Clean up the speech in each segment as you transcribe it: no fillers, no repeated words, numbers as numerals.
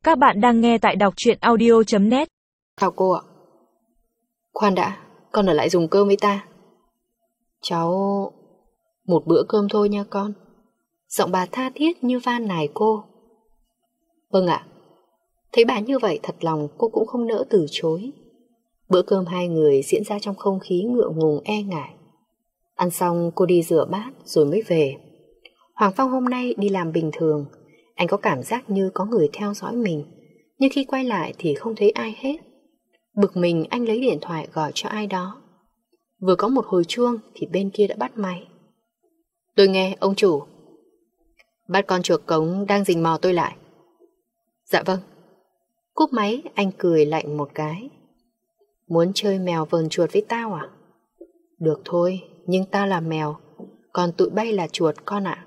Các bạn đang nghe tại đọc truyện audio.net. Chào cô ạ. Khoan đã, con ở lại dùng cơm với ta. Cháu... một bữa cơm thôi nha con. Giọng bà tha thiết như van nài cô. Vâng ạ. Thấy bà như vậy thật lòng cô cũng không nỡ từ chối. Bữa cơm hai người diễn ra trong không khí ngượng ngùng e ngại. Ăn xong cô đi rửa bát rồi mới về. Hoàng Phong hôm nay đi làm bình thường. Anh có cảm giác như có người theo dõi mình, nhưng khi quay lại thì không thấy ai hết. Bực mình anh lấy điện thoại gọi cho ai đó. Vừa có một hồi chuông thì bên kia đã bắt máy. Tôi nghe ông chủ. Bắt con chuột cống đang rình mò tôi lại. Dạ vâng. Cúp máy anh cười lạnh một cái. Muốn chơi mèo vờn chuột với tao à? Được thôi, nhưng tao là mèo, còn tụi bay là chuột con ạ.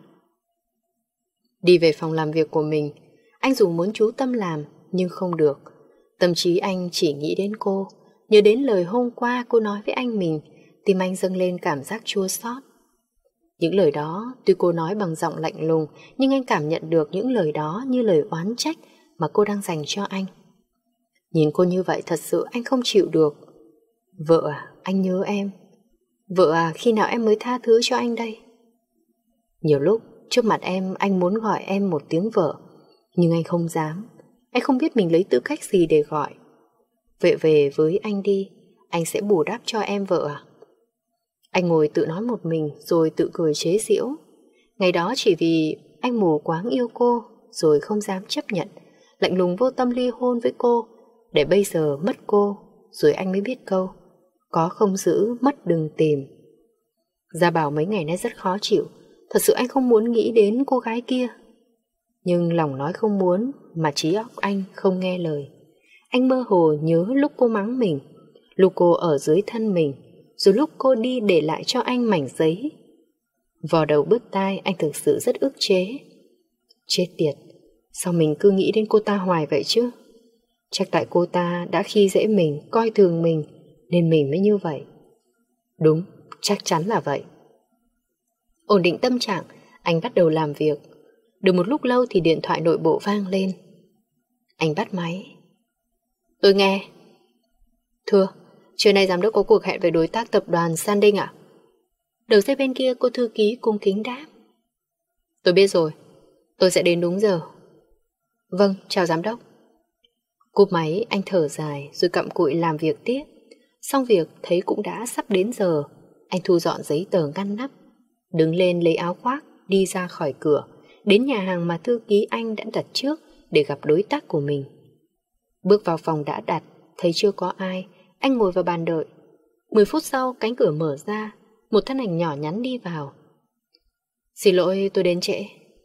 Đi về phòng làm việc của mình, anh dù muốn chú tâm làm nhưng không được. Tâm trí anh chỉ nghĩ đến cô, nhớ đến lời hôm qua cô nói với anh mình, tim anh dâng lên cảm giác chua xót. Những lời đó tuy cô nói bằng giọng lạnh lùng, nhưng anh cảm nhận được những lời đó như lời oán trách mà cô đang dành cho anh. Nhìn cô như vậy thật sự anh không chịu được. Vợ à, anh nhớ em. Vợ à, khi nào em mới tha thứ cho anh đây? Nhiều lúc trước mặt em anh muốn gọi em một tiếng vợ, nhưng anh không dám. Anh không biết mình lấy tư cách gì để gọi. Vậy về với anh đi, anh sẽ bù đắp cho em vợ à? Anh ngồi tự nói một mình rồi tự cười chế giễu. Ngày đó chỉ vì anh mù quáng yêu cô rồi không dám chấp nhận, lạnh lùng vô tâm ly hôn với cô, để bây giờ mất cô rồi anh mới biết câu có không giữ, mất đừng tìm. Gia Bảo mấy ngày nay rất khó chịu. Thật sự anh không muốn nghĩ đến cô gái kia, nhưng lòng nói không muốn mà trí óc anh không nghe lời. Anh mơ hồ nhớ lúc cô mắng mình, lúc cô ở dưới thân mình, rồi lúc cô đi để lại cho anh mảnh giấy. Vò đầu bứt tai anh thực sự rất ức chế. Chết tiệt, sao mình cứ nghĩ đến cô ta hoài vậy chứ? Chắc tại cô ta đã khi dễ mình, coi thường mình, nên mình mới như vậy. Đúng, chắc chắn là vậy. Ổn định tâm trạng, anh bắt đầu làm việc. Được một lúc lâu thì điện thoại nội bộ vang lên. Anh bắt máy. Tôi nghe. Thưa, trưa nay giám đốc có cuộc hẹn với đối tác tập đoàn Sanding ạ? Đầu dây bên kia cô thư ký cung kính đáp. Tôi biết rồi, tôi sẽ đến đúng giờ. Vâng, chào giám đốc. Cúp máy anh thở dài rồi cặm cụi làm việc tiếp. Xong việc thấy cũng đã sắp đến giờ. Anh thu dọn giấy tờ ngăn nắp, đứng lên lấy áo khoác, đi ra khỏi cửa, đến nhà hàng mà thư ký anh đã đặt trước để gặp đối tác của mình. Bước vào phòng đã đặt, thấy chưa có ai, anh ngồi vào bàn đợi. 10 phút sau cánh cửa mở ra, một thân ảnh nhỏ nhắn đi vào. Xin lỗi tôi đến trễ.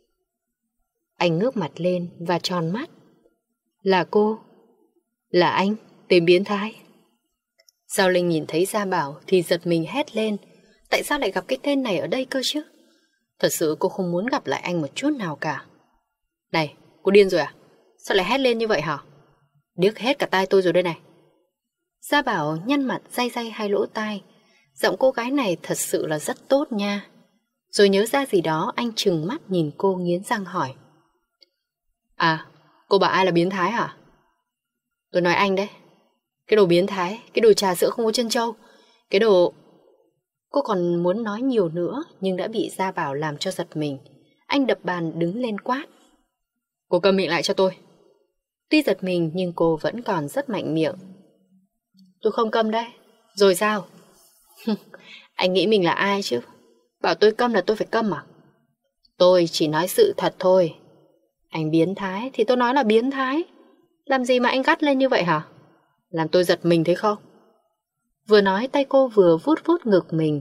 Anh ngước mặt lên và tròn mắt. Là cô? Là anh, tên biến thái. Giao Linh nhìn thấy Gia Bảo thì giật mình hét lên. Tại sao lại gặp cái tên này ở đây cơ chứ? Thật sự cô không muốn gặp lại anh một chút nào cả. Này, cô điên rồi à? Sao lại hét lên như vậy hả? Điếc hết cả tai tôi rồi đây này. Gia Bảo nhăn mặt day day hai lỗ tai. Giọng cô gái này thật sự là rất tốt nha. Rồi nhớ ra gì đó anh trừng mắt nhìn cô nghiến răng hỏi. À, cô bảo ai là biến thái hả? Tôi nói anh đấy. Cái đồ biến thái, cái đồ trà sữa không có chân trâu, cái đồ... Cô còn muốn nói nhiều nữa nhưng đã bị Gia Bảo làm cho giật mình. Anh đập bàn đứng lên quát. Cô câm miệng lại cho tôi. Tuy giật mình nhưng cô vẫn còn rất mạnh miệng. Tôi không câm đấy. Rồi sao? Anh nghĩ mình là ai chứ? Bảo tôi câm là tôi phải câm à? Tôi chỉ nói sự thật thôi. Anh biến thái thì tôi nói là biến thái. Làm gì mà anh gắt lên như vậy hả? Làm tôi giật mình thấy không? Vừa nói tay cô vừa vuốt vuốt ngực mình.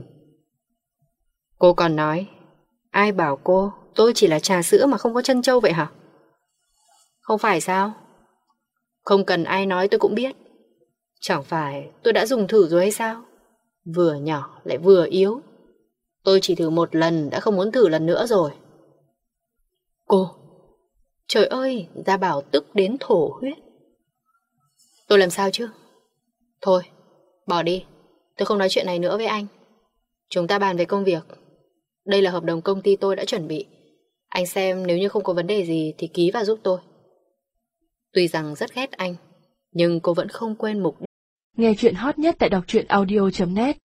Cô còn nói, ai bảo cô tôi chỉ là trà sữa mà không có chân trâu vậy hả? Không phải sao? Không cần ai nói tôi cũng biết. Chẳng phải tôi đã dùng thử rồi hay sao? Vừa nhỏ lại vừa yếu. Tôi chỉ thử một lần đã không muốn thử lần nữa rồi. Cô! Trời ơi, Gia Bảo tức đến thổ huyết. Tôi làm sao chứ? Thôi, bỏ đi. Tôi không nói chuyện này nữa với anh. Chúng ta bàn về công việc. Đây là hợp đồng công ty tôi đã chuẩn bị. Anh xem nếu như không có vấn đề gì thì ký vào giúp tôi. Tuy rằng rất ghét anh, nhưng cô vẫn không quên mục đích. Nghe chuyện hot nhất tại đọc truyện audio.net